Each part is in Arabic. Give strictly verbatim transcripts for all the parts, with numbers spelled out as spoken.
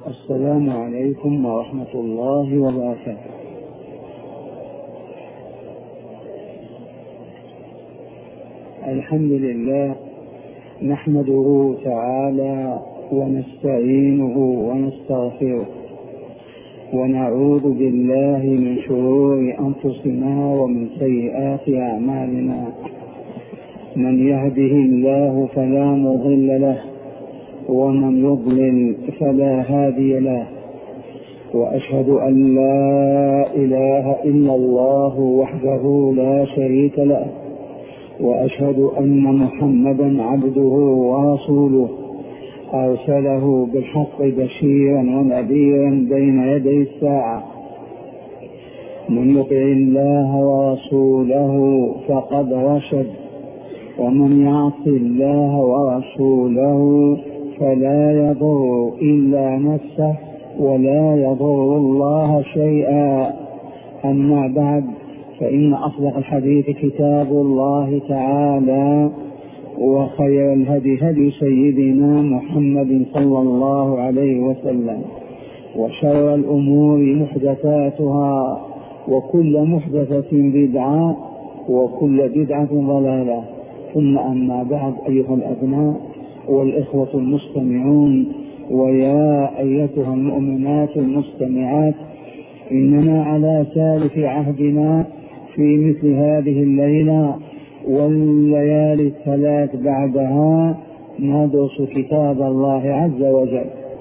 السلام عليكم ورحمة الله وبركاته. الحمد لله نحمده تعالى ونستعينه ونستغفره ونعوذ بالله من شرور أنفسنا ومن سيئات أعمالنا. من يهده الله فلا مضل له ومن يضلل فلا هادي له، وأشهد أن لا إله إلا الله وحده لا شريك له، وأشهد أن محمدا عبده ورسوله أرسله بالحق بشيرا ونذيرا بين يدي الساعة. من يطع الله ورسوله فقد رشد، ومن يعص الله ورسوله فلا يضر إلا نفسه ولا يضر الله شيئا. أما بعد، فإن أصدق الحديث كتاب الله تعالى، وخير الهدي هدي سيدنا محمد صلى الله عليه وسلم، وشر الأمور محدثاتها، وكل محدثة بدعة، وكل بدعة ضلالة. ثم أما بعد، أيها الأبناء والإخوة المستمعون، ويا أيتها المؤمنات المستمعات، إننا على سالف عهدنا في مثل هذه الليلة والليالي الثلاث بعدها ندرس كتاب الله عز وجل،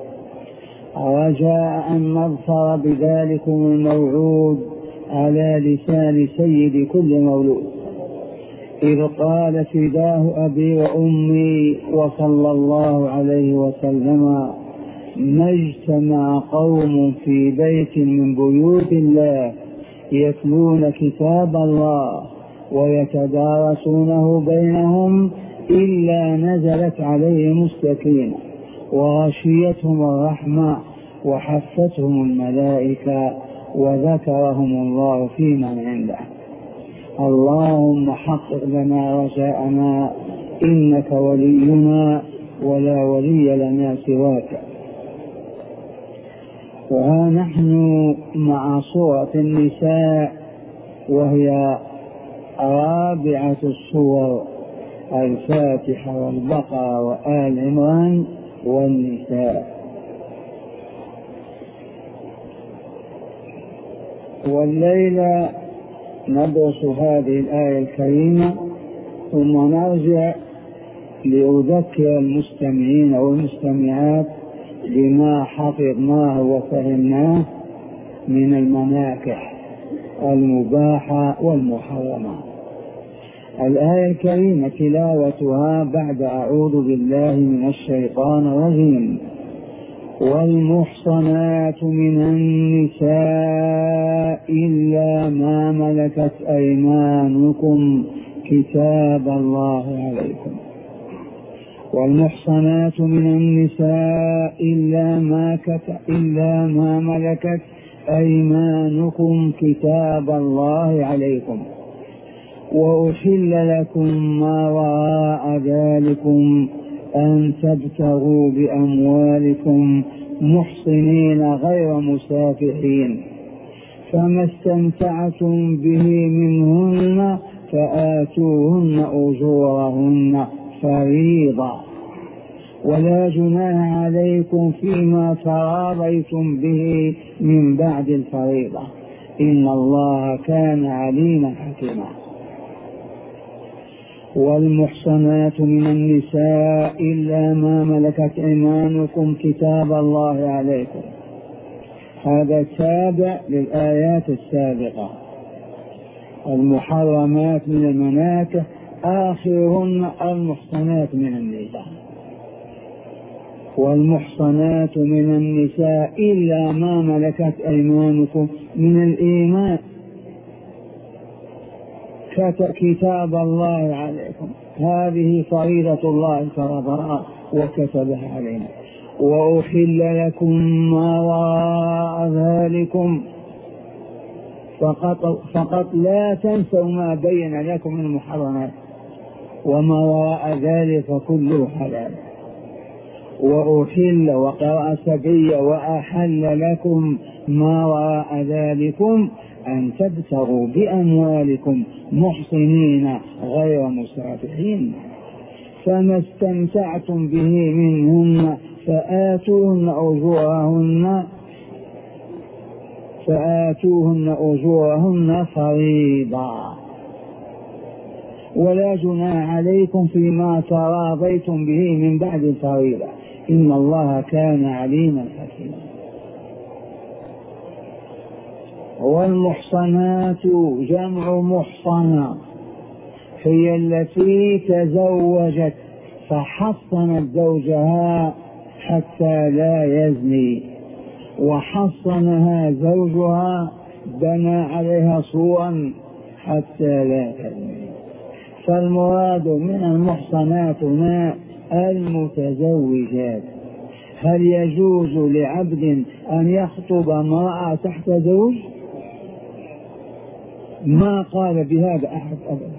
رجاء أن نظفر بذلكم الموعود على لسان سيد كل مولود، إذ قال فداه أبي وأمي وصلى الله عليه وسلم: ما اجتمع قوم في بيت من بيوت الله يتلون كتاب الله ويتدارسونه بينهم إلا نزلت عليهم السكينة وغشيتهم الرحمة وحفتهم الملائكة وذكرهم الله في من عنده. اللهم حقق لنا رجاءنا، إنك ولينا ولا ولي لنا سواك. وها نحن مع سورة النساء، وهي رابعة السور: الفاتحة والبقرة وآل عمران والنساء. والليلة ندرس هذه الآية الكريمة، ثم نرجع لأذكر المستمعين والمستمعات بما حفظناه وفهمناه من المناكح المباحة والمحرمة. الآية الكريمة تلاوتها بعد أعوذ بالله من الشيطان الرجيم: والمحصنات من النساء إلا ما ملكت أيمانكم كتاب الله عليكم. والمحصنات من النساء إلا ما, إلا ما ملكت أيمانكم كتاب الله عليكم، وأحل لكم ما وراء ذلكم أن تبتغوا بأموالكم محصنين غير مسافحين، فما استمتعتم به منهن فآتوهن أجورهن فريضة، ولا جناح عليكم فيما تراضيتم به من بعد الفريضة، إن الله كان عليما حكيما. والمحصنات من النساء إلا ما ملكت أيمانكم كتاب الله عليكم، هذا تابع للآيات السابقة. المحرمات من المناكح آخرهن المحصنات من النساء. والمحصنات من النساء إلا ما ملكت أيمانكم من الإيمان كتاب الله عليكم، هذه فريضة الله فرضها وكتبها علينا. وأحل لكم ما وراء ذلكم، فقط, فقط لا تنسوا ما بين لكم من المحرمات، وما وراء ذلك كله حلال. وأحل وقرأ سبي وأحل لكم ما وراء ذلكم أن تبتغوا بأموالكم محصنين غير مسافحين، فما استمتعتم به منهن فآتوهن أجورهن فآتوهن أجورهن فريضة، ولا جناح عليكم فيما تراضيتم به من بعد الفريضة، إن الله كان عليما حكيما. والمحصنات جمع محصنة، هي التي تزوجت فحصنت زوجها حتى لا يزني، وحصنها زوجها بنى عليها سورا حتى لا تزني. فالمراد من المحصنات هنا المتزوجات. هل يجوز لعبد أن يخطب امرأة تحت زوج؟ ما قال بهذا أحد أبدا،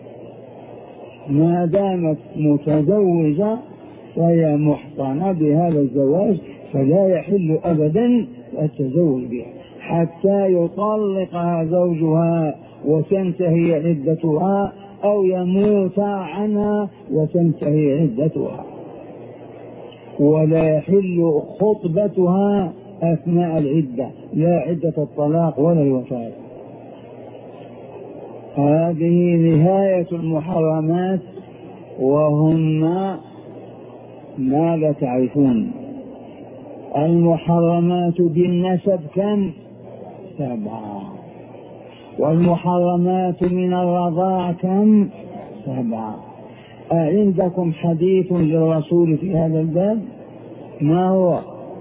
ما دامت متزوجة فهي محصنة بهذا الزواج، فلا يحل أبدا التزوج بها حتى يطلقها زوجها وتنتهي عدتها، أو يموت عنها وتنتهي عدتها، ولا يحل خطبتها أثناء العدة، لا عدة الطلاق ولا الوفاة. هذه نهاية المحرمات، وهن ما لا تعرفون. المحرمات بالنسب كم؟ سبعة. والمحرمات من الرضاع كم؟ سبعة. أعندكم حديث للرسول في هذا الباب؟ ما هو؟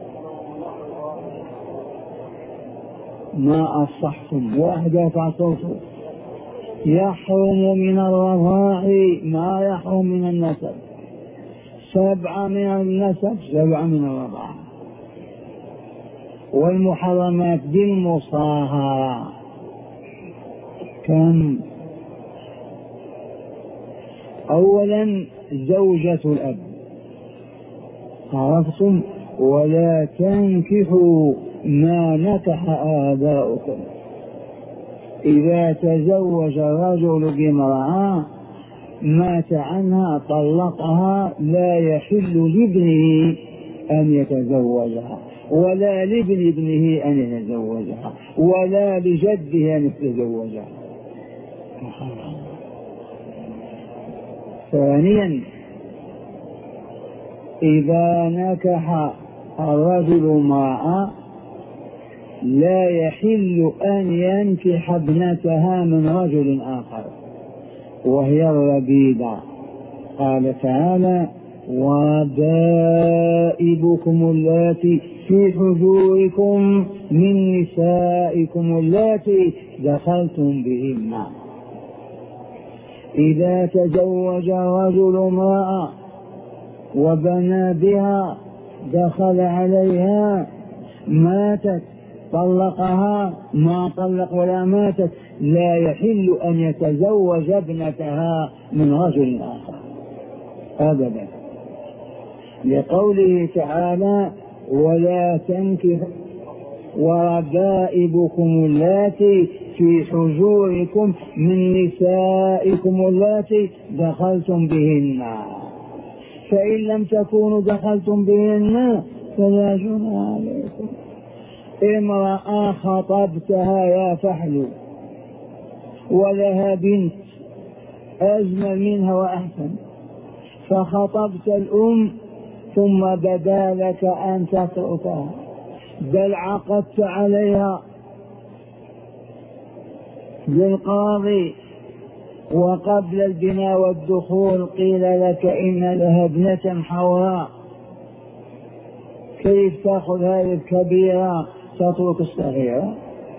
ما أصحتم؟ واحد يرفع صوته. يحرم من الرضاع ما يحرم من النسب. سبعة من النسب، سبعة من الرضاع. والمحرمات بالمصاهرة كم؟ أولا زوجة الأب، عرفتم؟ ولا تنكحوا ما نكح آباؤكم. إذا تزوج الرجل بامرأة مات عنها طلقها، لا يحل لابنه أن يتزوجها، ولا لابن ابنه أن يتزوجها، ولا لجده أن يتزوجها. ثانيا إذا نكح الرجل امرأة لا يحل أن ينكح ابنتها من رجل آخر، وهي الربيبة. قال تعالى: وربائبكم اللاتي في حجوركم من نسائكم اللاتي دخلتم بهن. إذا تزوج رجل امرأة وبنى بها، دخل عليها، ماتت، طلقها، ما طلق ولا ماتت، لا يحل أن يتزوج ابنتها من رجل آخر أبدا، لقوله تعالى: ولا تنكحوا وربائبكم اللاتي في حجوركم من نسائكم اللاتي دخلتم بهن. فإن لم تكونوا دخلتم بهن فلا جناح عليكم. امرأة خطبتها يا فحل ولها بنت أجمل منها وأحسن، فخطبت الأم ثم بدا لك أن تتركها، بل عقدت عليها للقاضي، وقبل البناء والدخول قيل لك إن لها ابنة حوراء، كيف تأخذ هذه الكبيرة تترك الصغيرة؟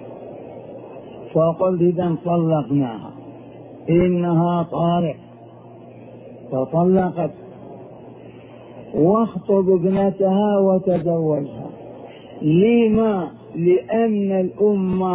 فقلت إذا طلقناها، إنها طارق، فطلقت، واخطب ابنتها وتزوجها. لما؟ لأن الأم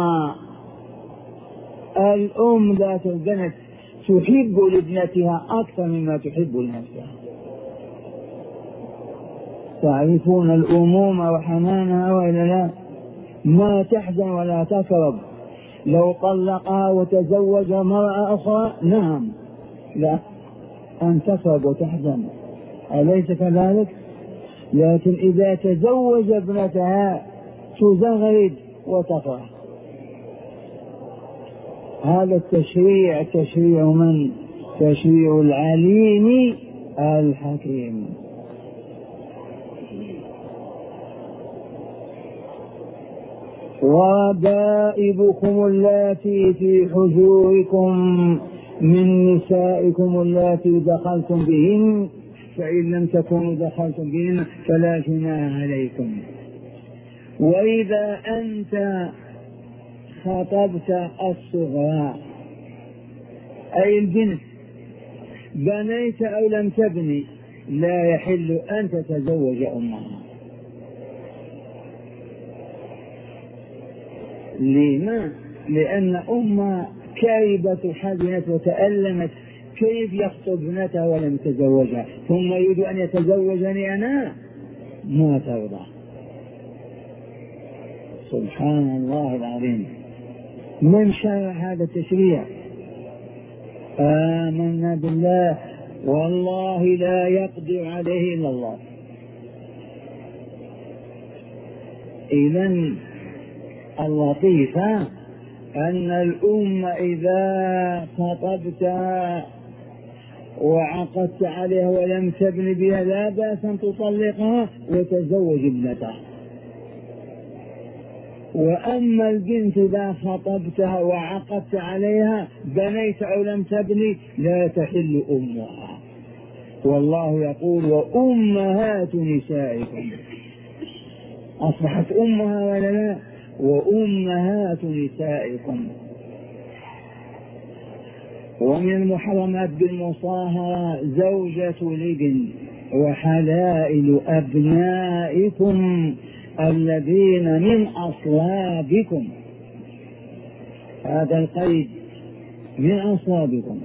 الأم ذات البنت تحب لابنتها أكثر مما تحب لنفسها. تعرفون الأمومة وحنانها وإلا لا؟ ما تحزن ولا تكرب. لو طلقها وتزوج مرأة أخرى نعم، لا أن تكرب وتحزن، أليس كذلك؟ لكن إذا تزوج ابنتها تزغرد وتفرح. هذا التشريع تشريع من؟ تشريع العليم الحكيم. وربائبكم اللاتي في حجوركم من نسائكم اللاتي دخلتم بهن فإن لم تكونوا دخلتم بهن فلا جناح عليكم. وإذا أنت خطبت الصغرى أي البنت بنيت أو لم تبني لا يحل أن تتزوج أمها. لما؟ لأن أمها كربت حزنت وتألمت، كيف يخطب ابنتها ولم يتزوجها ثم يريد أن يتزوجني أنا؟ ما ترضى. سبحان الله العظيم. من شرع هذا التشريع؟ آمنا بالله والله لا يقدر عليه إلا الله. إذن اللطيف أن الأم إذا خطبت وعقدت عليها ولم تبن بها لا بأس أن تطلقها وتزوج ابنتها. وأما البنت إذا خطبتها وعقدت عليها بنيت أو لم تبني لا تحل أمها. والله يقول وأمهات نسائكم، أصبحت أمها ولا لا؟ وأمهات نسائكم. ومن المحرمات بالمصاهرة زوجة الابن وحلائل أبنائكم الذين من أصلابكم. هذا القيد من أصلابكم.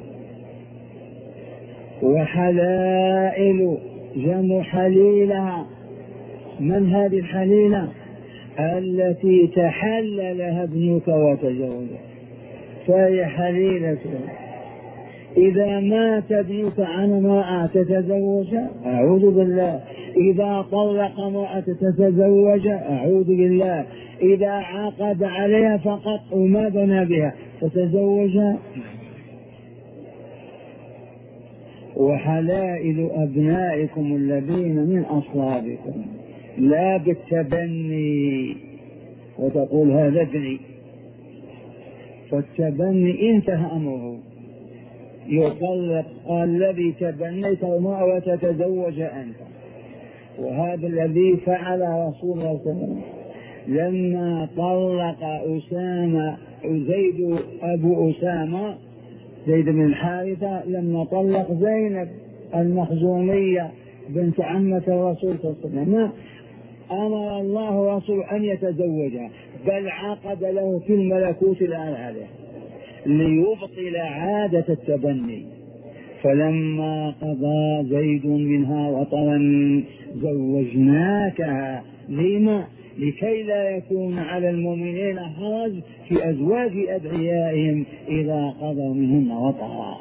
وحلائل جمع حليلة. من هذه الحليلة؟ التي تحللها ابنك وتزوجها فهي حليلة. إذا مات ابنك عن امرأة تتزوجها أعوذ بالله. إذا طلق امرأة تتزوجها أعوذ بالله. إذا عقد عليها فقط وما بنى بها تتزوجها. وحلائل أبنائكم الذين من أصلابكم لا بالتبني وتقول هذا ابني، فالتبني انتهى أمره. يطلق الذي تبنيت المرأة وتتزوج أنت. وهذا الذي فعل رسول الله صلى الله عليه وسلم لما طلق أسامة زيد أبو أسامة زيد بن الحارثة، لما طلق زينب المخزومية بنت عمة الرسول صلى الله عليه وسلم أمر الله رسول أن يتزوجها، بل عقد له في الملكوت الأعلى ليبطل عادة التبني. فلما قضى زيد منها وطرا زوجناكها. لما؟ لكي لا يكون على المؤمنين حرج في أزواج أدعيائهم إذا قضوا منهن وطرا.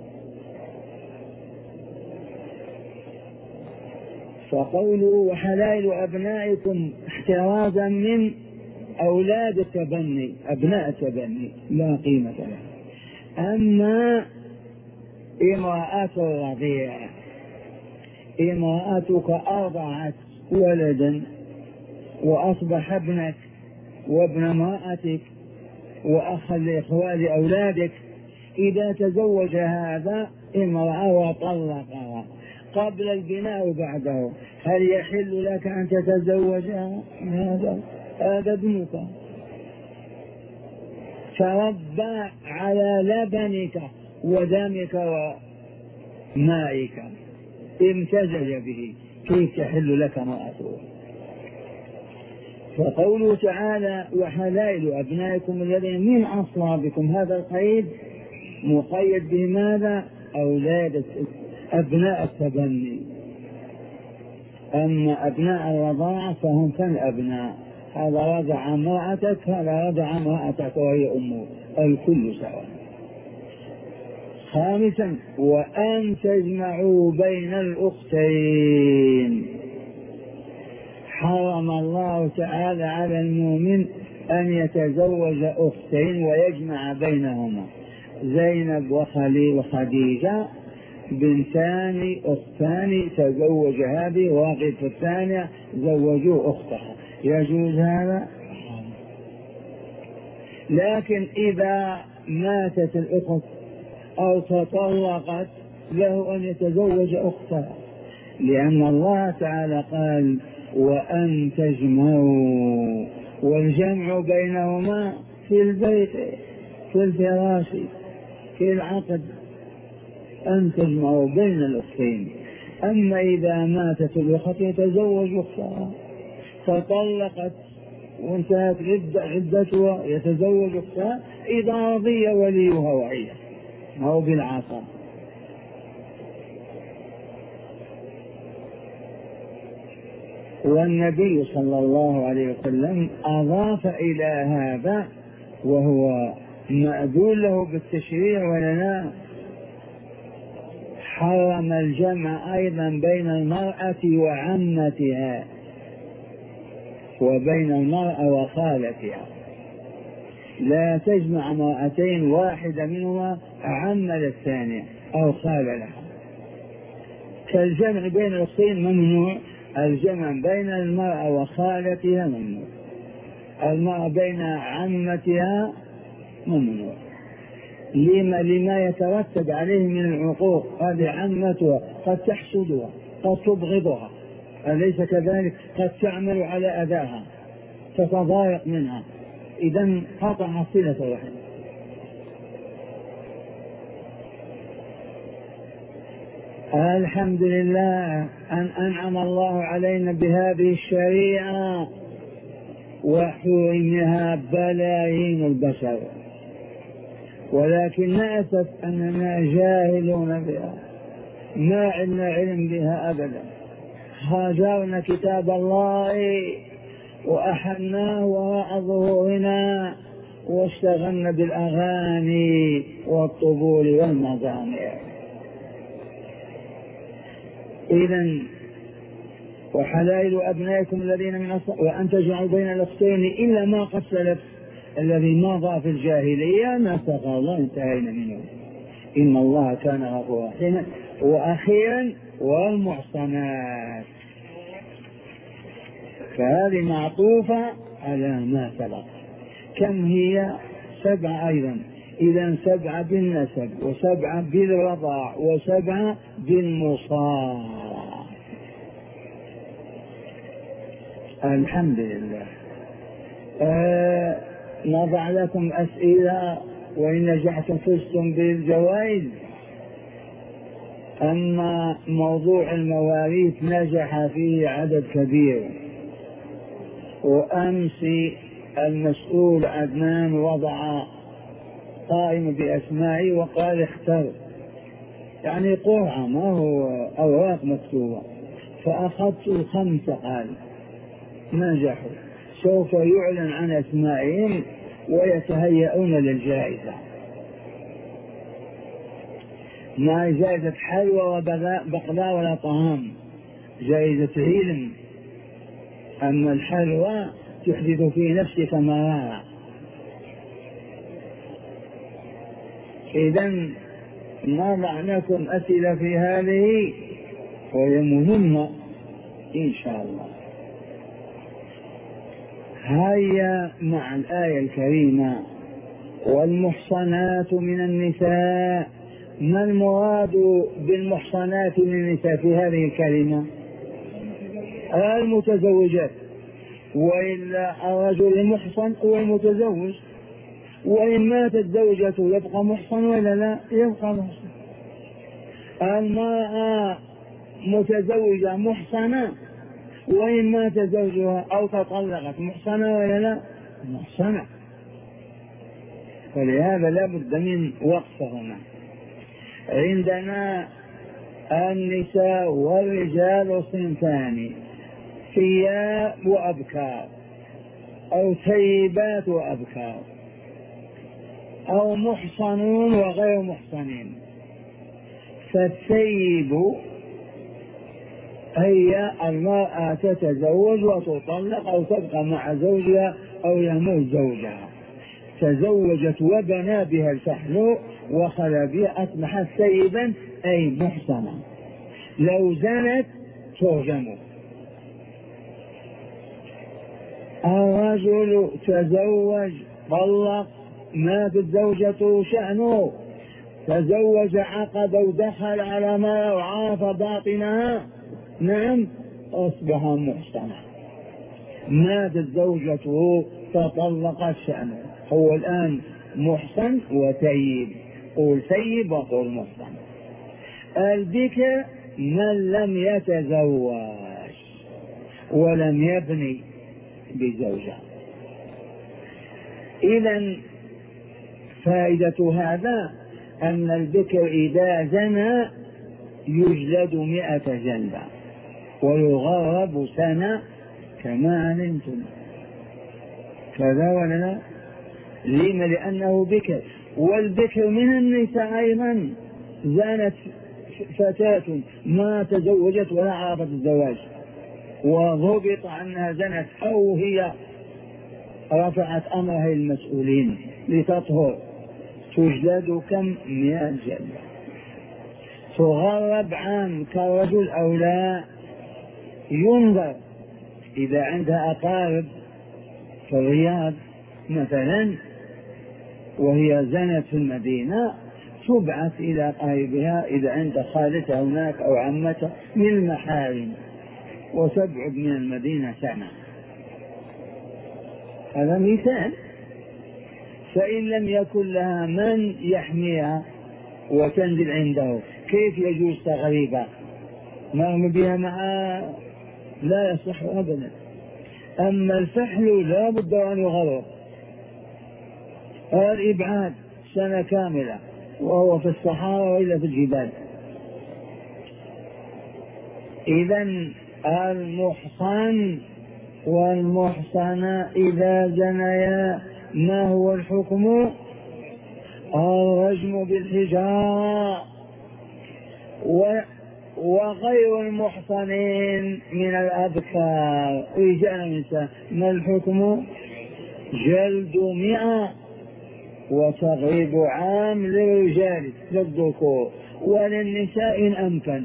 فقوله وحلائل أبنائكم احترازا من أولاد التبني، أبناء التبني لا قيمة له. أما امرأة الرضيع، امرأتك أرضعت ولدا وأصبح ابنك وابن امرأتك وأخا لإخوان أولادك، إذا تزوج هذا امرأة وطلقها قبل البناء وبعده هل يحل لك أن تتزوجها؟ هذا هذا ابنك تربى على لبنك ودمك ومائك امتزج به، كيف تحل لك امرأته؟ فقوله تعالى وحلائل أبنائكم الذين من أصلابكم، هذا القيد مقيد بماذا؟ أولاد أبناء التبني. أما أبناء الرضاعة فهم كالأبناء، هذا رضع امرأتك هذا رضع امرأتك وهي أمه، الكل سواء. خامسا وأن تجمعوا بين الأختين. حرم الله تعالى على المؤمن أن يتزوج أختين ويجمع بينهما، زينب وخليل وخديجة بنتان أختان، تزوج هذه وقت الثانية زوجوا أختها، يجوز هذا؟ لكن إذا ماتت الأخت أو تطلقت له أن يتزوج أختها، لأن الله تعالى قال وأن تجمعوا، والجمع بينهما في البيت في الفراش في العقد، أن تجمعوا بين الأختين. أما إذا ماتت الأخت يتزوج أختها، فطلقت وانتهت عدتها يتزوج أختها إذا رضي وليها وهي أو بالعصا. والنبي صلى الله عليه وسلم أضاف إلى هذا وهو مأذون له بالتشريع ولا لا، حرم الجمع أيضا بين المرأة وعمتها وبين المرأة وخالتها، لا تجمع امرأتين واحدة منهما عم للثانية أو خال لها. كالجمع بين الأختين ممنوع، الجمع بين المرأة وخالتها ممنوع، المرأة بين عمتها ممنوع، لما, لما يترتب عليه من العقوق. هذه عمتها قد تحسدها قد تبغضها، أليس كذلك؟ قد تعمل على أذاها تتضايق منها، إذن قطع صلة الرحم. الحمد لله أن أنعم الله علينا بهذه الشريعة وحرمها بلايين البشر، ولكن نأسف أننا جاهلون بها، ما عندنا علم بها أبدا. هاجرنا كتاب الله وأحلناه وراء ظهورنا واشتغلنا بالأغاني والطبول والمزامير. إذن وحلائل أبنائكم الذين من أصل وأن تجمعوا بين الأختين إلا ما قد سلف الذي مضى في الجاهلية نسخ الله انتهينا منه، إن الله كان غفورا رحيما. وأخيرا والمحصنات، فهذه معطوفة على ما سبق. كم هي؟ سبعة أيضا، إذا سبعة بالنسب وسبعة بالرضاع وسبعة بالمصارعة. الحمد لله. آه نضع لكم أسئلة وإن نجحتم فزتم بالجوائز. أما موضوع المواريث نجح فيه عدد كبير، وأمس المسؤول عدنان وضع قائمة بأسمائي وقال اختر، يعني قرعة ما هو أوراق مكتوبة، فأخذت الخمسة قال نجحوا، سوف يعلن عن أسمائهم ويتهيئون للجائزة. ما جائزة حلوى وبقلاء ولا طعام، جائزة علم. أما الحلوى تحدث في نفسك مرارة. إذن نضع لكم أسئلة في هذه وهي مهمة إن شاء الله. هيا مع الآية الكريمة والمحصنات من النساء. ما المراد بالمحصنات من النساء في هذه الكلمة؟ المتزوجات، وإلا الرجل المحصن هو المتزوج، وإن ماتت زوجته يبقى محصن ولا لا؟ يبقى محصن. المرأة متزوجة محصنة، وإن مات زوجها أو تطلقت محصنة ولا لا؟ محصنة. فلهذا لا بد من وقف هنا. عندنا النساء والرجال صنفان، ثياب وأبكار أو ثيبات وأبكار أو محصنون وغير محصنين. فالثيب هي المرأة تتزوج وتطلق أو تبقى مع زوجها أو يموت زوجها، تزوجت وبنى بها الفحل وخلى بها أصبحت ثيبا أي محصنا. لو زنت ترجم. الرجل تزوج طلق ماتت زوجته شأنه، تزوج عقد ودخل على ما وعاف باطنها نعم أصبح محصنا. ماتت زوجته تطلقت شأنه، هو الآن محصن وثيب. قول ثيب وقول محصن. البكر من لم يتزوج ولم يبني بزوجة. إذن فائدة هذا أن البكر إذا زنى يجلد مئة جلدة ويغرب سنة كما علمتم. كذا ولا لا؟ لما؟ لأنه بكر. والبكر من النساء أيضا. زانت فتاة ما تزوجت ولا عرفت الزواج وضبط أنها زنت أو هي رفعت أمرها للمسؤولين لتطهر تجلد كم؟ مئة جلدة. تغرب عام كرجل أو لا. ينظر إذا عندها أقارب في الرياض مثلا وهي زنت في المدينة تبعث إلى قريبها إذا عند خالتها هناك أو عمتها من المحارم وتبعد من المدينة سنة. هذا مثال. فإن لم يكن لها من يحميها وتنزل عنده كيف يجوز تغريبها؟ نرمي بها مع لا يصح أبدا. أما الفحل لا بد أن يغرب. الإبعاد سنة كاملة وهو في الصحراء وإلا في الجبال. إذن المحصن والمحصنة إذا زنيا ما هو الحكم؟ الرجم بالحجارة. وغير المحصنين من الأبكار رجال ونساء ما الحكم؟ جلد مئة وتغريب عام للرجال للذكور وللنساء إن أمكن.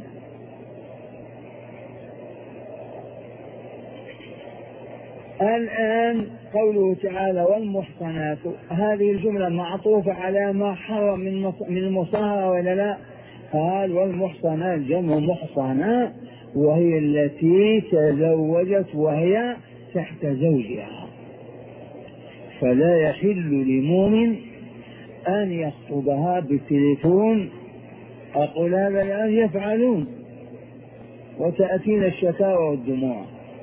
الآن قوله تعالى والمحصنات، هذه الجملة معطوفة على ما حرم من المصاهرة ولا لا؟ قال والمحصنات جمع محصنة وهي التي تزوجت وهي تحت زوجها. فلا يحل لمؤمن أن يخطبها بالتليفون. أقول هذا الآن يفعلون وتأتينا الشكاوى والدموع.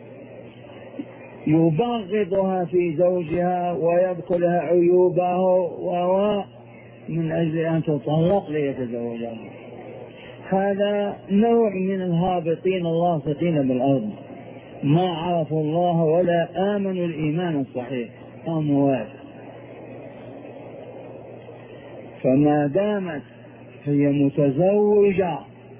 يبغضها في زوجها ويذكر لها عيوبه وهو من أجل أن تطلق ليتزوجها. هذا نوع من الهابطين اللاصقين بالأرض ما عرفوا الله ولا آمنوا الإيمان الصحيح، أموات. فما دامت هي متزوجة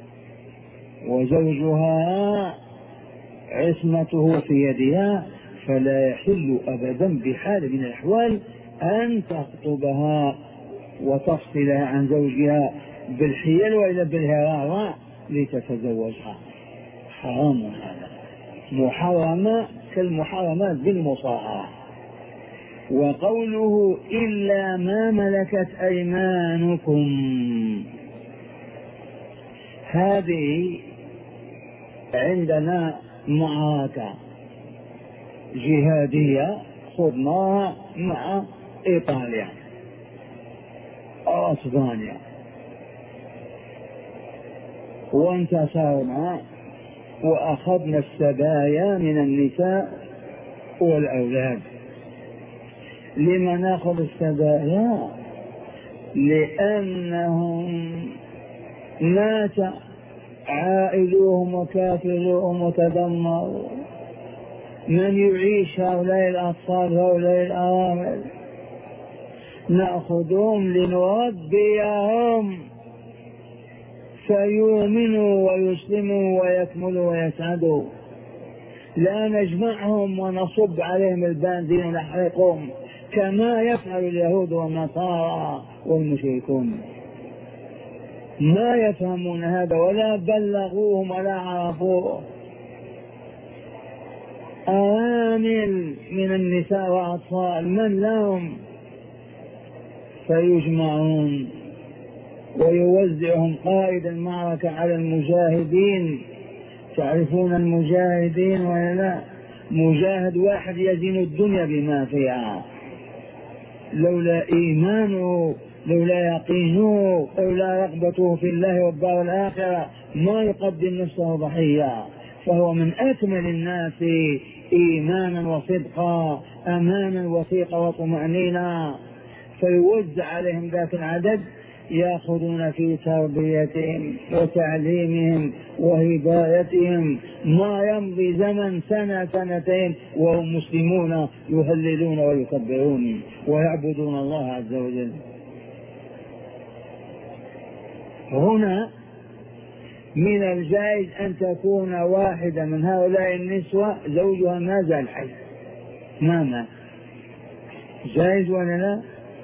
وزوجها عصمته في يدها فلا يحل أبدا بحال من الأحوال أن تخطبها وتفصلها عن زوجها بالحيل وإلا بالهراء لتتزوجها. حرام هذا، محرمة كالمحرمات بالمصاهرة. وقوله إلا ما ملكت أيمانكم، هذه عندنا معركة جهادية خضناها مع إيطاليا أو أسبانيا وانتصرنا وأخذنا السبايا من النساء والأولاد. لما نأخذ السبايا؟ لأنهم مات عائلوهم وكافلوهم وتدمروا من يعيش هؤلاء الأطفال هؤلاء الأرامل؟ نأخذهم لنربيهم فيؤمنوا ويسلموا ويكملوا ويسعدوا، لا نجمعهم ونصب عليهم البنزين ونحرقهم كما يفعل اليهود والنصارى والمشركون. ما يفهمون هذا ولا بلغوهم ولا عرفوه. أرامل من النساء وأطفال من لهم؟ فيجمعون ويوزعهم قائد المعركة على المجاهدين. تعرفون المجاهدين ولا لا؟ مجاهد واحد يزن الدنيا بما فيها، لولا إيمانه، لولا يقينه، لولا رغبته في الله والدار الآخرة ما يقدم نفسه ضحية. فهو من أكمل الناس إيمانا وصدقا، أمانا وثيقا وطمأنينا. فيوزع عليهم ذاك العدد يأخذون في تربيتهم وتعليمهم وهدايتهم ما يمضي زمن سنة سنتين وهم مسلمون يهللون ويكبرون ويعبدون الله عز وجل. هنا من الجائز أن تكون واحدة من هؤلاء النسوة زوجها ما زال حي، ما مات. جائز ولا لا؟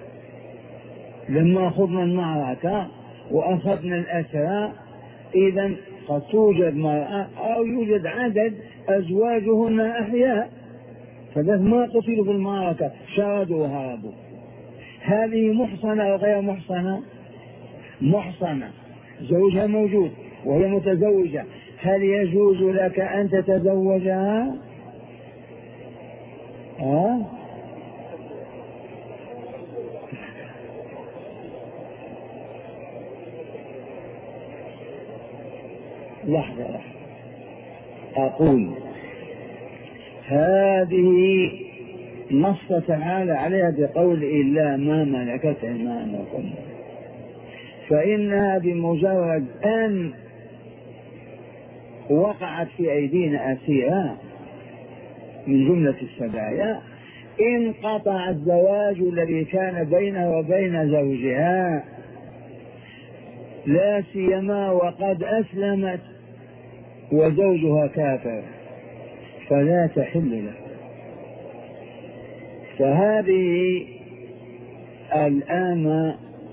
لما أخذنا المعركة وأخذنا الأسرى، إذن قد توجد مرأة أو يوجد عدد أزواجهن أحياء، فبس ما قتلوا في المعركة، شردوا وهربوا. هذه محصنة أو غير محصنة؟ محصنة، زوجها موجود وهي متزوجة، هل يجوز لك أن تتزوجها؟ أه؟ لحظة لحظة، أقول هذه نص تعالى عليها بقول إلا ما ملكت أيمانكم، فإنها بمجرد أن وقعت في أيدينا أسيرة من جملة السبايا انقطع الزواج الذي كان بينها وبين زوجها، لا سيما وقد أسلمت وزوجها كافر، فلا تحل له. فهذه الآن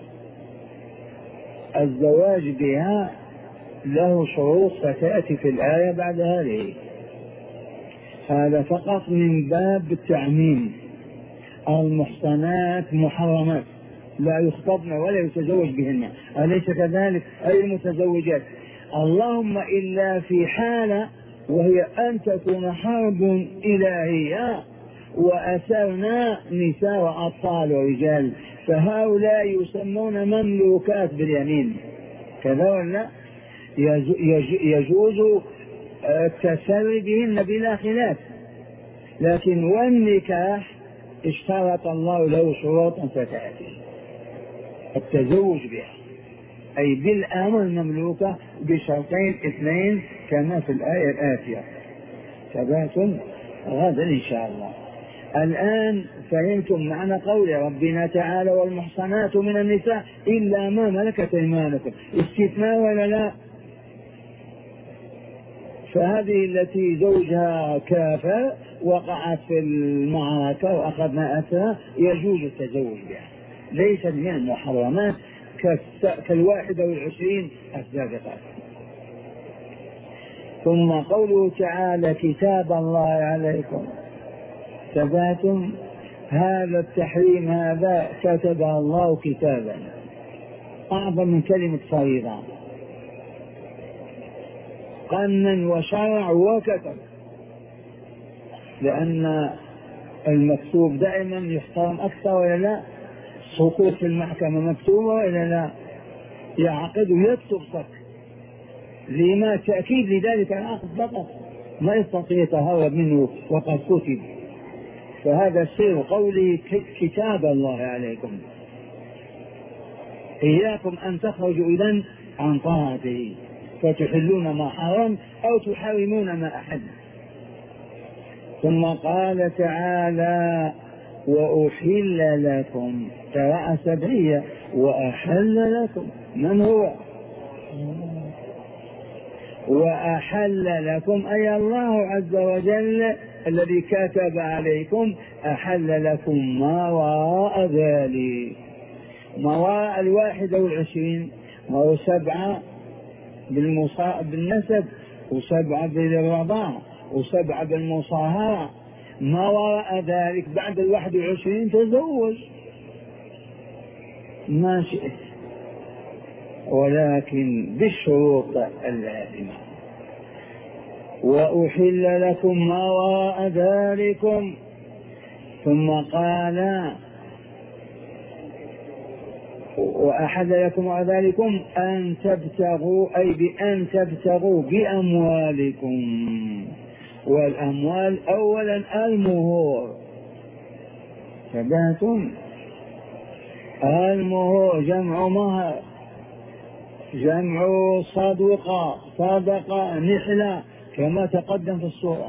الزواج بها له شروط ستأتي في الآية بعد هذه. هذا فقط من باب التعميم. المحصنات محرمات لا يخطبن ولا يتزوج بهن، أليس كذلك؟ أي المتزوجات، اللهم إلا في حالة وهي أن تكون حرب إلهية وأسرنا نساء وأطفال ورجال، فهؤلاء يسمون مملوكات باليمين، كذا ولا؟ يجوز التسري بهن بلا خلاف، لكن والنكاح اشترط الله له شروطا ستأتي. التزوج بها أي بالأمر المملوكة بشرطين اثنين كما في الآية الآتية. تبعتم غدا إن شاء الله. الآن فهمتم معنى قول ربنا تعالى والمحصنات من النساء إلا ما ملكت أيمانكم، استثناء ولا لا؟ فهذه التي زوجها كافر وقعت في المعركة وأخذنا أسرى يجوز التزوج بها، ليست من المحرمات كالواحدة والعشرين السابقات. ثم قوله تعالى كتاب الله عليكم، تبعتم هذا التحريم هذا كتبه الله كتابا، أعظم من كلمة فريضة، قانون وشرع وكتب، لأن المكتوب دائما يحترم أكثر ولا لا؟ سقوط في المحكمة مكتوبة ولا لا؟ يعقد ويكتب صك، لما تأكيد لذلك العقد فقط، ما يستطيع يتهرب منه وقد كتب. فهذا سر قوله كتاب الله عليكم، إياكم أن تخرجوا إذن عن طاعته فتحلون ما حرم أو تحرمون ما أحل. ثم قال تعالى وأحل لكم، قراءة سبعية، وأحل لكم. من هو؟ وأحل لكم أي الله عز وجل الذي كتب عليكم، أحل لكم ما وراء ذلك. ما وراء الواحد والعشرين، وهو سبعة بالنسب، وسبعة بالرضاع، وسبعة بالمصاهرة. ما وراء ذلك بعد الواحد والعشرين تزوج ما شئت، ولكن بالشروط اللازمة. وأحل لكم ما وراء ذلكم. ثم قال وأحل لكم وراء ذلكم أن تبتغوا، أي بأن تبتغوا بأموالكم. والأموال أولا المهور، شبهتم؟ المهور جمع مهر، جمع صدقة، صدقة نحلة كما تقدم في السورة،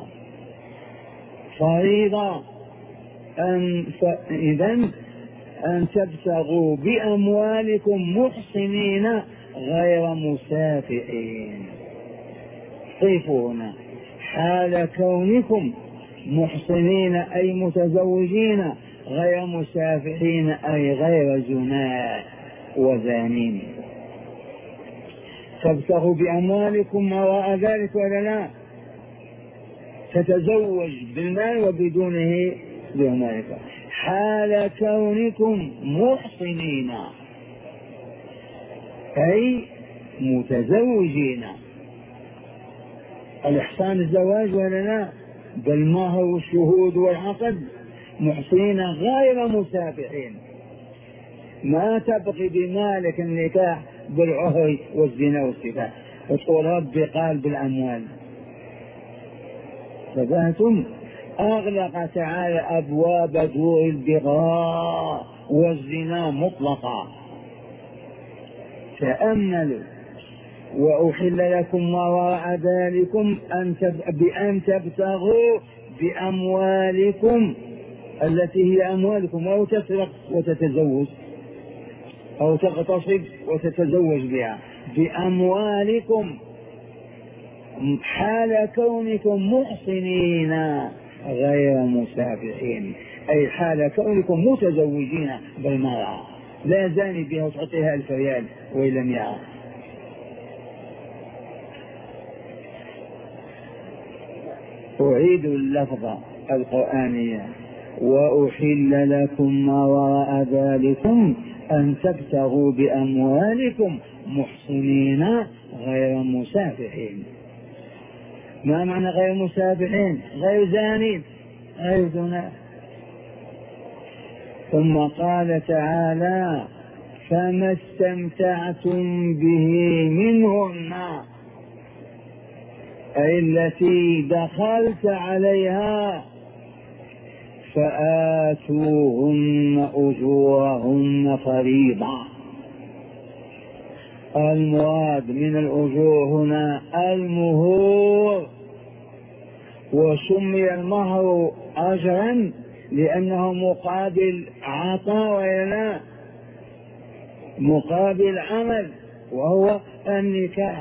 فريضة. أن إذن أن تبتغوا بأموالكم محسنين غير مسافحين. قفوا هنا، حال كونكم محسنين أي متزوجين، غير مسافحين أي غير زناة وزانين. تبتغوا بأموالكم وراء ذلك ولا لا؟ تتزوج بالمال وبدونه بأموالك، حال كونكم محسنين أي متزوجين. الإحسان الزواج ولا لا؟ بالمهر والشهود والعقد، محسنين غير مسافحين. ما تبغي بمالك النكاح بالعهر والزنا والسفاح، وتقول ربي قال بالأموال. فذاتم أغلق تعالى أبواب دور البغاء والزنا مطلقا. تأملوا. وأحل لكم وراء ذلكم بأن تبتغوا بأموالكم التي هي أموالكم، أو تسرق وتتزوج، أو تغتصب وتتزوج بها، بأموالكم حال كونكم محسنين غير مسافحين، أي حال كونكم متزوجين بالمرأة، لا زاني بها وتعطيها ألف ريال وإن لم يعرف. أعيد اللفظة القرآنية: وأحل لكم ما وراء ذلكم أن تبتغوا بأموالكم محسنين غير مسافحين. ما معنى غير مسافحين؟ غير زانين، غير زنا. ثم قال تعالى: فما استمتعتم به منهن، أي التي دخلت عليها، فآتوهن أجورهن فريضة. المراد من الأجور هنا المهور، وسمي المهر أجرا لأنه مقابل عطاء ولا مقابل عمل، وهو النكاح.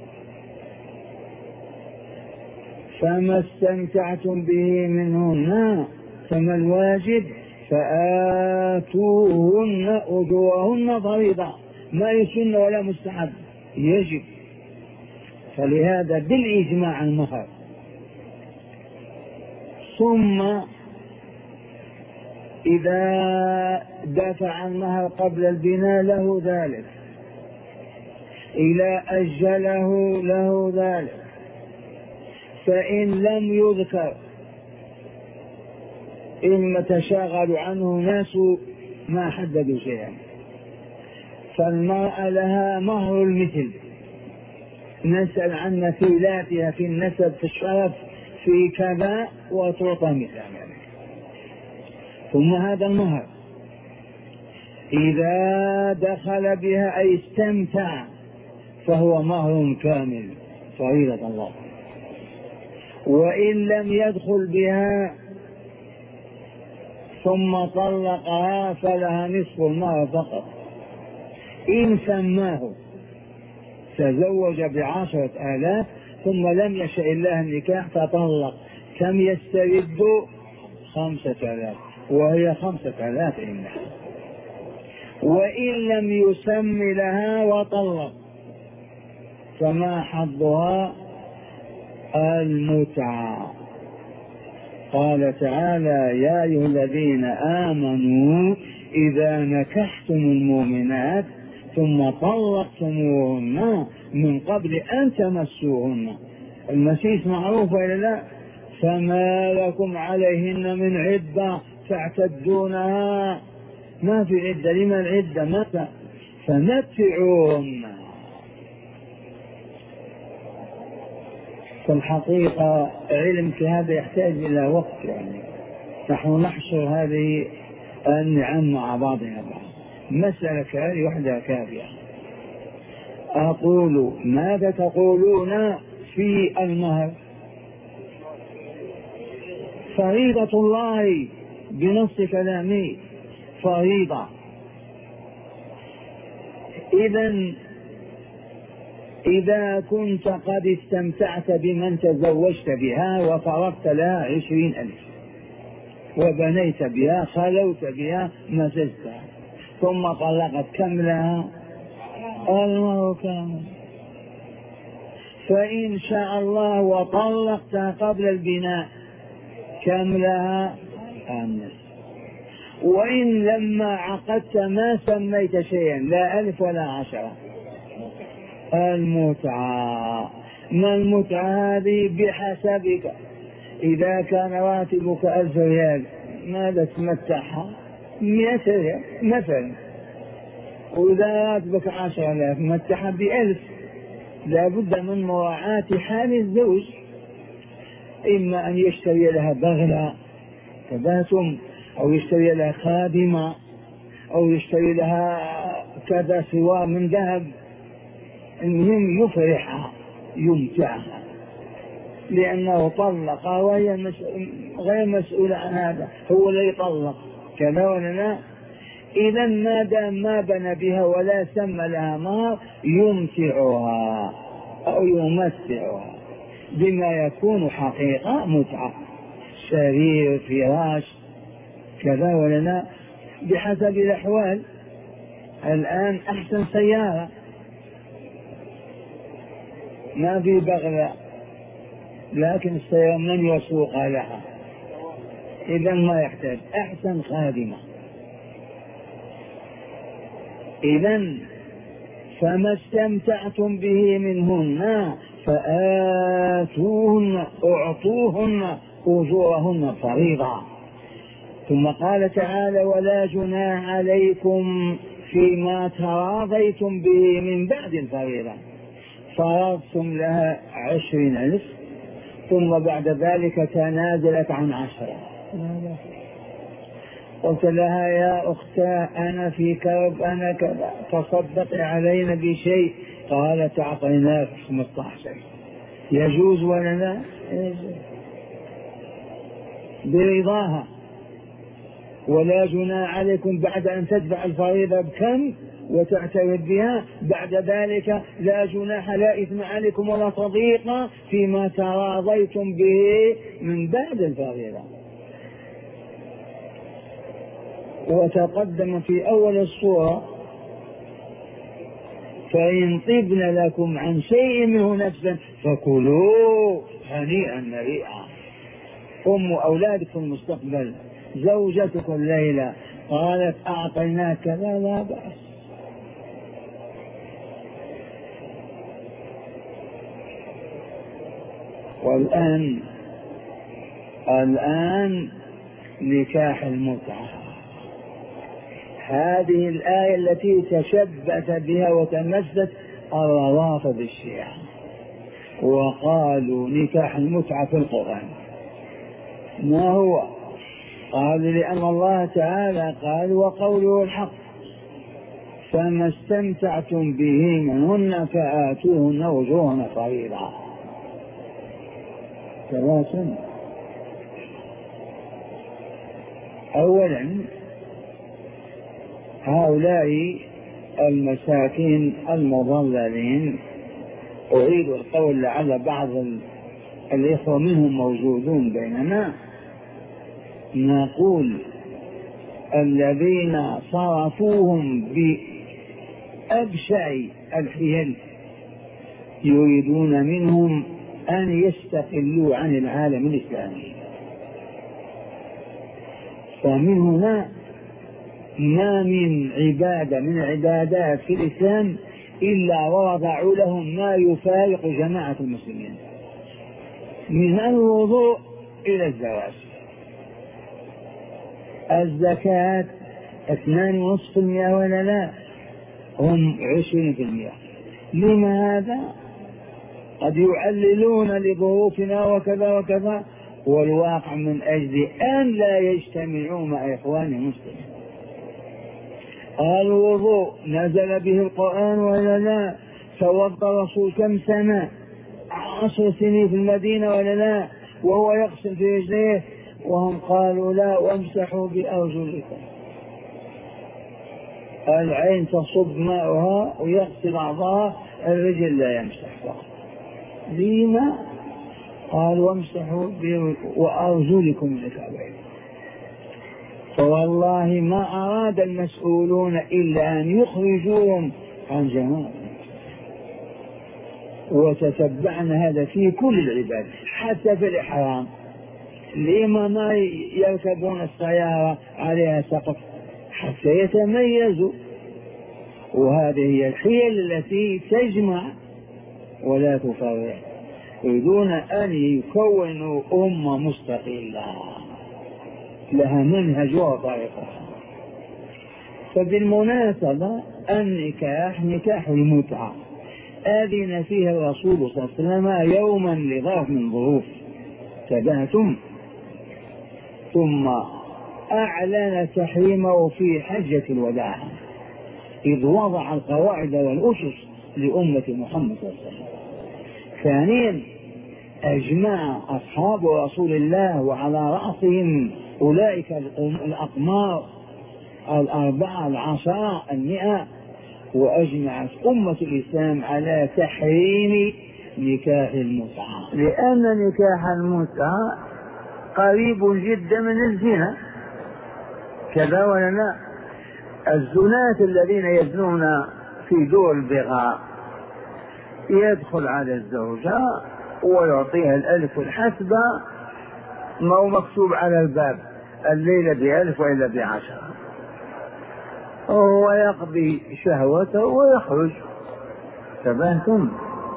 فما استمتعتم به منهن، فما الواجب؟ فآتوهن أجورهن فريضة، ما يسن ولا مستحب، يجب. فلهذا بالإجماع المهر. ثم إذا دفع المهر قبل البناء له ذلك، إلى أجله له ذلك، فإن لم يذكر إما تشاغل عنه ناس ما حددوا شيئا، فالمرأة لها مهر المثل، نسأل عن مثيلاتها في النسب، في الشرف، في كذا، وتعطى مثل ذلك. ثم هذا المهر إذا دخل بها أي استمتع فهو مهر كامل، فريضة الله. وإن لم يدخل بها ثم طلقها فلها نصف المال فقط. إن سماه تزوج بعشرة آلاف ثم لم يشاء الله النكاح فطلق، كم يسترد؟ خمسة آلاف، وهي خمسة آلاف عنده. وإن لم يسم لها وطلق فما حظها؟ المتعة. قال تعالى: يا أيها الذين آمنوا إذا نكحتم المؤمنات ثم طلقتموهن من قبل أن تمسوهن، المسيس معروف إلا لا، فما لكم عليهن من عدة تعتدونها، ما في عدة. لمن عدة؟ متى؟ فمتعوهن. في الحقيقة علم في هذا يحتاج إلى وقت، يعني نحن نحصر هذه النعم مع بعضنا بعض، مسألة كهذه وحدها كافية. أقول: ماذا تقولون في المهر؟ فريضة الله بنص كلامه فريضة. إذن إذا كنت قد استمتعت بمن تزوجت بها وفرضت لها عشرين ألف وبنيت بها خلوت بها مسجتها ثم طلقت، كم لها؟ المهر كامل. فإن شاء الله وطلقتها قبل البناء كم لها؟ النصف. وإن لما عقدت ما سميت شيئا، لا ألف ولا عشرة، المتعة. ما المتعة هذه؟ بحسبك. إذا كان راتبك ألف ريال ماذا تمتعها؟ مئة ريال مثلا. وإذا راتبك عشر آلاف متعها بألف. لا بد من مراعاة حال الزوج، إما أن يشتري لها بغلة كباتم، أو يشتري لها خادمة، أو يشتري لها كذا سوار من ذهب، المهم يفرحها يمتعها، لأنه طلق وهي غير مسؤولة عن هذا، هو اللي يطلق، كذا ولا لا؟ إذا ما دام ما بنى بها ولا سمى لها مهر يمتعها أو يمتعها بما يكون حقيقة متعة، سرير، فراش، كذا ولا لا، بحسب الأحوال. الآن أحسن سيارة ما في بغلة، لكن السيارة من يسوق لها، إذا ما يحتاج. أحسن خادمة. إذا فما استمتعتم به منهن فآتوهن أعطوهن أجورهن فريضة. ثم قال تعالى: ولا جناح عليكم فيما تراضيتم به من بعد الفريضة. فرضتم لها عشرين ألف ثم بعد ذلك تنازلت عن عشرة، قلت لها: يا أختاه أنا في كرب، أنا كذا، تصدقي علينا بشيء. قالت: أعطيناك خمسة عشر. يجوز ولا لا؟ يجوز برضاها. ولا جناح عليكم بعد أن تدفع الفريضة بكم وتعترف بها، بعد ذلك لا جناح لا إثم عليكم ولا تضيق فيما تراضيتم به من بعد الفريضة. وتقدم في أول الصورة: فإن طبن لكم عن شيء منه نفسا فكلوه هنيئا مريئا. أم أولادك في المستقبل، زوجتك الليلة، قالت: أعطيناك كذا، لا بأس. والآن الآن نكاح المتعة، هذه الآية التي تشبث بها وتمست الروافض الشيعة وقالوا نكاح المتعة في القرآن. ما هو؟ قالوا لأن الله تعالى قال: وقوله الحق، فما استمتعتم به منهن فآتوهن أجورهن فريضة. ثلاث. أولا هؤلاء المساكين المضللين، أريد القول لعل بعض الإخوة منهم موجودون بيننا، نقول الذين صرفوهم بأبشع الحيل يريدون منهم أن يستقلوا عن العالم الإسلامي. فمن هنا ما من عبادة من عبادات في الإسلام إلا ووضعوا لهم ما يفارق جماعة المسلمين، من الوضوء إلى الزواج. الزكاة اثنان ونصف في المئة ولا لا؟ هم عشرين في المئة. لما هذا؟ قد يعللون لظروفنا وكذا وكذا، والواقع من أجل أن لا يجتمعوا مع إخوان المسلمين. الوضوء نزل به القرآن ولا لا؟ توضأ الرسول كم سنة؟ عشر سنين في المدينة ولا لا؟ وهو يغسل في رجليه، وهم قالوا لا وامسحوا بأرجلكم. العين تصب ماءها ويغسل بعضها، الرجل لا يمسح فقط. لما؟ قال وامسحوا وأرجلكم إلى الكعبين. فوالله ما أراد المسؤولون إلا أن يخرجوهم عن جماعة. وتتبعنا هذا في كل العباد حتى في الإحرام. لما ما يركبون السيارة عليها سقف حتى يتميزوا؟ وهذه هي الحيل التي تجمع ولا تفرق. يريدون أن يكونوا أمة مستقلة لها منهج وطريقة. فبالمناسبة النكاح نكاح المتعة آذن فيه الرسول صلى الله عليه وسلم يوما لظرف من ظروف، تبعتم، ثم أعلن تحريمه في حجة الوداع إذ وضع القواعد والأسس لأمة محمد صلى الله عليه وسلم. ثانيا أجمع أصحاب رسول الله وعلى رأسهم أولئك الأقمار الأربعة العشرة المئة، وأجمعت أمة الإسلام على تحريم نكاح المتعة، لأن نكاح المتعة قريب جدا من الزنا، كذا ولا لا؟ الزناة الذين يزنون في دور البغاء يدخل على الزوجة ويعطيها الألف الحسبة، ما هو مكتوب على الباب الليلة بألف وإلا بعشرة، وهو يقضي شهوته ويخرج. تبهتم؟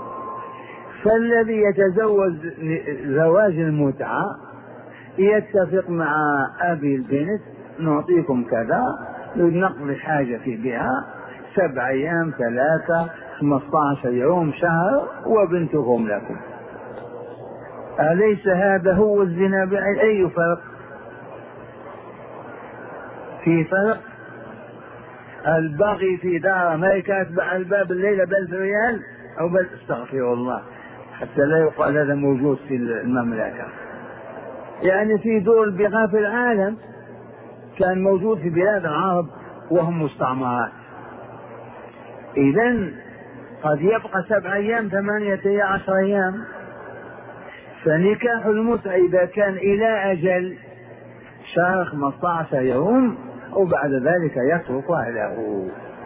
فالذي يتزوج زواج المتعة يتفق مع أبي البنت نعطيكم كذا لنقضي حاجة في بها سبع أيام ثلاثة خمسة عشر يوم شهر وبنتكم لكم. أليس هذا هو الزنا بعين؟ أي فرق؟ في فرق. البغي في دار ما يكاتب على الباب الليلة بألف ريال أو بل استغفر الله حتى لا يقال هذا موجود في المملكة، يعني في دور البغاء في العالم كان موجود في بلاد العرب وهم مستعمرات. إذن قد يبقى سبع أيام ثمانية عشر أيام. فنكاح المتعة إذا كان إلى أجل شهر خمسة عشر يوم وبعد ذلك يترك أهله.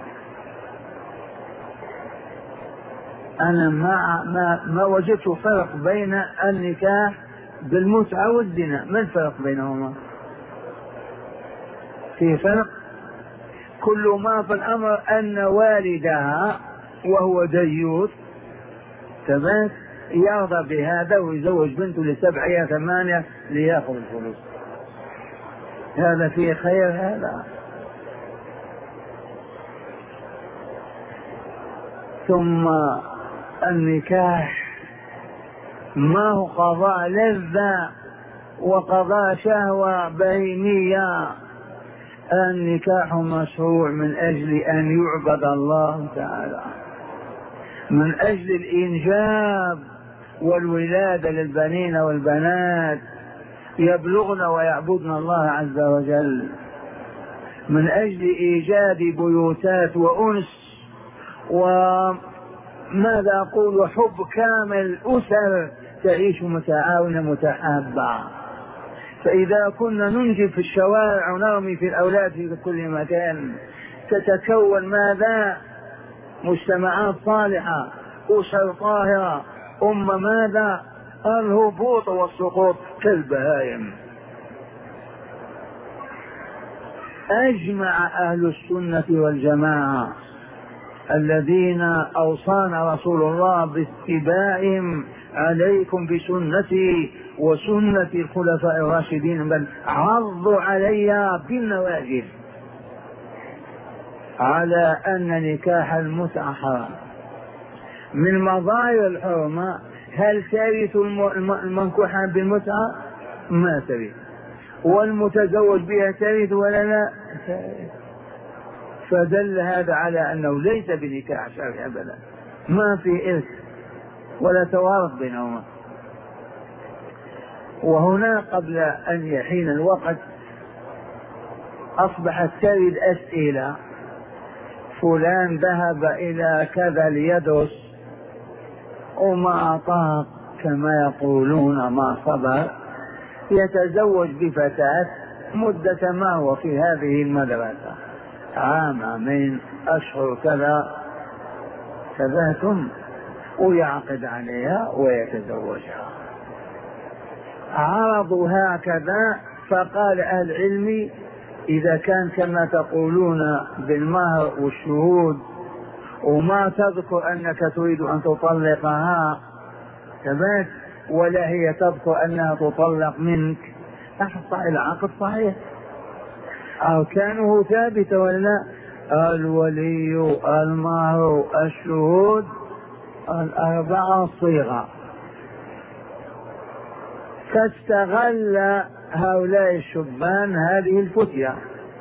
أنا ما, ما, ما وجدت فرق بين النكاح بالمتعة والزنا. ما الفرق بينهما؟ في فرق. كل ما في الأمر أن والدها وهو ديوث تمام يرضى بهذا ويزوج بنته لسبعة يا ثمانية ليأخذ الفلوس. هذا فيه خير؟ هذا. ثم النكاح ما هو قضاء لذة وقضاء شهوة بهيمية. النكاح مشروع من أجل أن يعبد الله تعالى، من أجل الإنجاب والولادة للبنين والبنات يبلغن ويعبدن الله عز وجل، من أجل إيجاد بيوتات وأنس وماذا أقول وحب كامل، أسر تعيش متعاونة متحابة. فإذا كنا ننجب في الشوارع ونرمي في الأولاد في كل مكان تتكون ماذا؟ مجتمعات صالحة، أسر طاهرة، أمة ماذا؟ الهبوط والسقوط كالبهائم. أجمع أهل السنة والجماعة الذين أوصانا رسول الله باتباعهم: عليكم بسنتي وسنة الخلفاء الراشدين، بل عضوا علي بالنواجذ، على أن نكاح المتعة حرام. من مظاهر الحرمة: هل ترث المنكوحة بالمتعة؟ ما ترث. والمتزوج بها ترث ولا لا؟ فدل هذا على أنه ليس بنكاح شرعي أبدا، ما في إرث ولا توارث بينهما. وهنا قبل أن يحين الوقت أصبحت ترد أسئلة: فلان ذهب إلى كذا ليدرس وما أطاق كما يقولون ما صبر، يتزوج بفتاة مدة ما هو في هذه المدرسة، عام من أشهر كذا كذاكم، ويعقد عليها ويتزوجها. عرضوا هكذا، فقال أهل العلم: إذا كان كما تقولون بالمهر والشهود وما تذكر أنك تريد أن تطلقها كذلك ولا هي تذكر أنها تطلق منك، أحصى العقد صحيح، أركانه ثابتة ولا؟ الولي، المهر، الشهود، الأربعة صيغة. فاستغل هؤلاء الشبان هذه الفتية،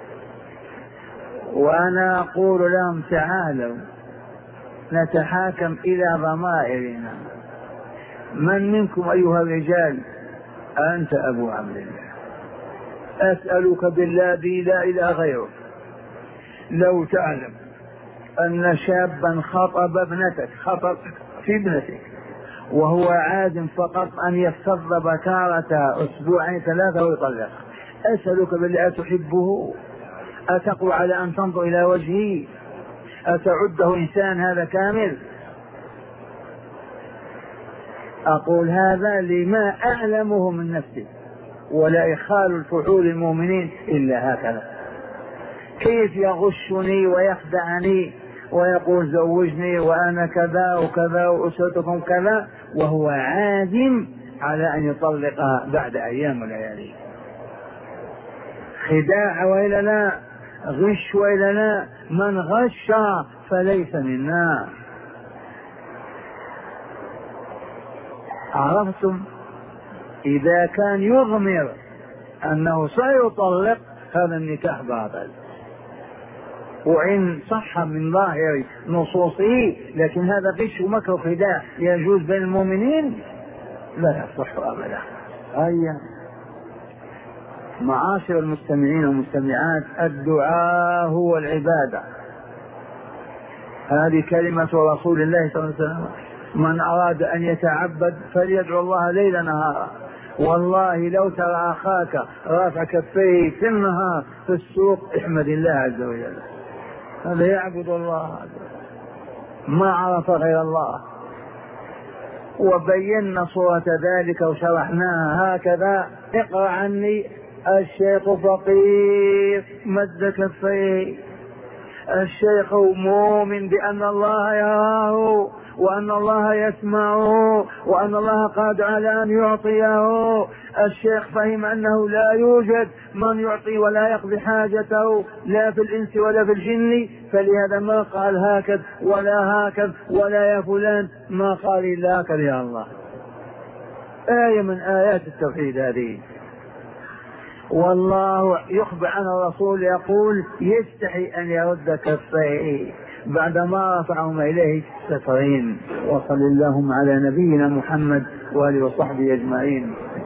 وأنا أقول لهم: تعالوا نتحاكم إلى ضمائرنا. من منكم أيها الرجال؟ أنت أبو عبد الله، أسألك بالله بي لا إله غيره، لو تعلم أن شابا خطب ابنتك، خطب في ابنتك، وهو عازم فقط أن يفتض بكارة أسبوعين ثلاثة ويطلق، أسألك بالله أتحبه؟ أتقوى على أن تنظر إلى وجهه؟ أتعده إنسان هذا كامل؟ أقول هذا لما أعلمه من نفسي، ولا يخال الفحول المؤمنين إلا هكذا. كيف يغشني ويخدعني ويقول زوجني وأنا كذا وكذا وأسرتكم كذا، وهو عازم على أن يطلقها بعد أيام وليالي. خداع وإلا لا؟ غش وإلا لا؟ من غش فليس منا. عرفتم؟ إذا كان يضمر أنه سيطلق هذا النكاح باطل، وإن صح من ظاهر نصوصه، لكن هذا غش ومكر خداع يجوز بين المؤمنين، لا يصح أبدا. أيها معاشر المستمعين والمستمعات، الدعاء هو العبادة، هذه كلمة رسول الله صلى الله عليه وسلم: من أراد أن يتعبد فليدعو الله ليل نهارا. والله لو ترى أخاك رافع كفيه في النهار في السوق احمد الله عز وجل، هذا يعبد الله ما عرف غير الله. وبينا صورة ذلك وشرحناها هكذا. اقرأ عني: الشيخ فقير مد كفيه، الشيخ مؤمن بأن الله يراه وأن الله يسمعه وأن الله قادر على أن يعطيه. الشيخ فهم أنه لا يوجد من يعطي ولا يقضي حاجته لا في الإنس ولا في الجن، فلهذا ما قال هكذا ولا هكذا ولا يا فلان، ما قال إلا هكذا يا الله. آية من آيات التوحيد هذه. والله يخبر عن الرسول يقول: يستحي أن يرد كفيه بعدما رفعهم إليه سترين. وصل اللهم على نبينا محمد وآله وصحبه أجمعين.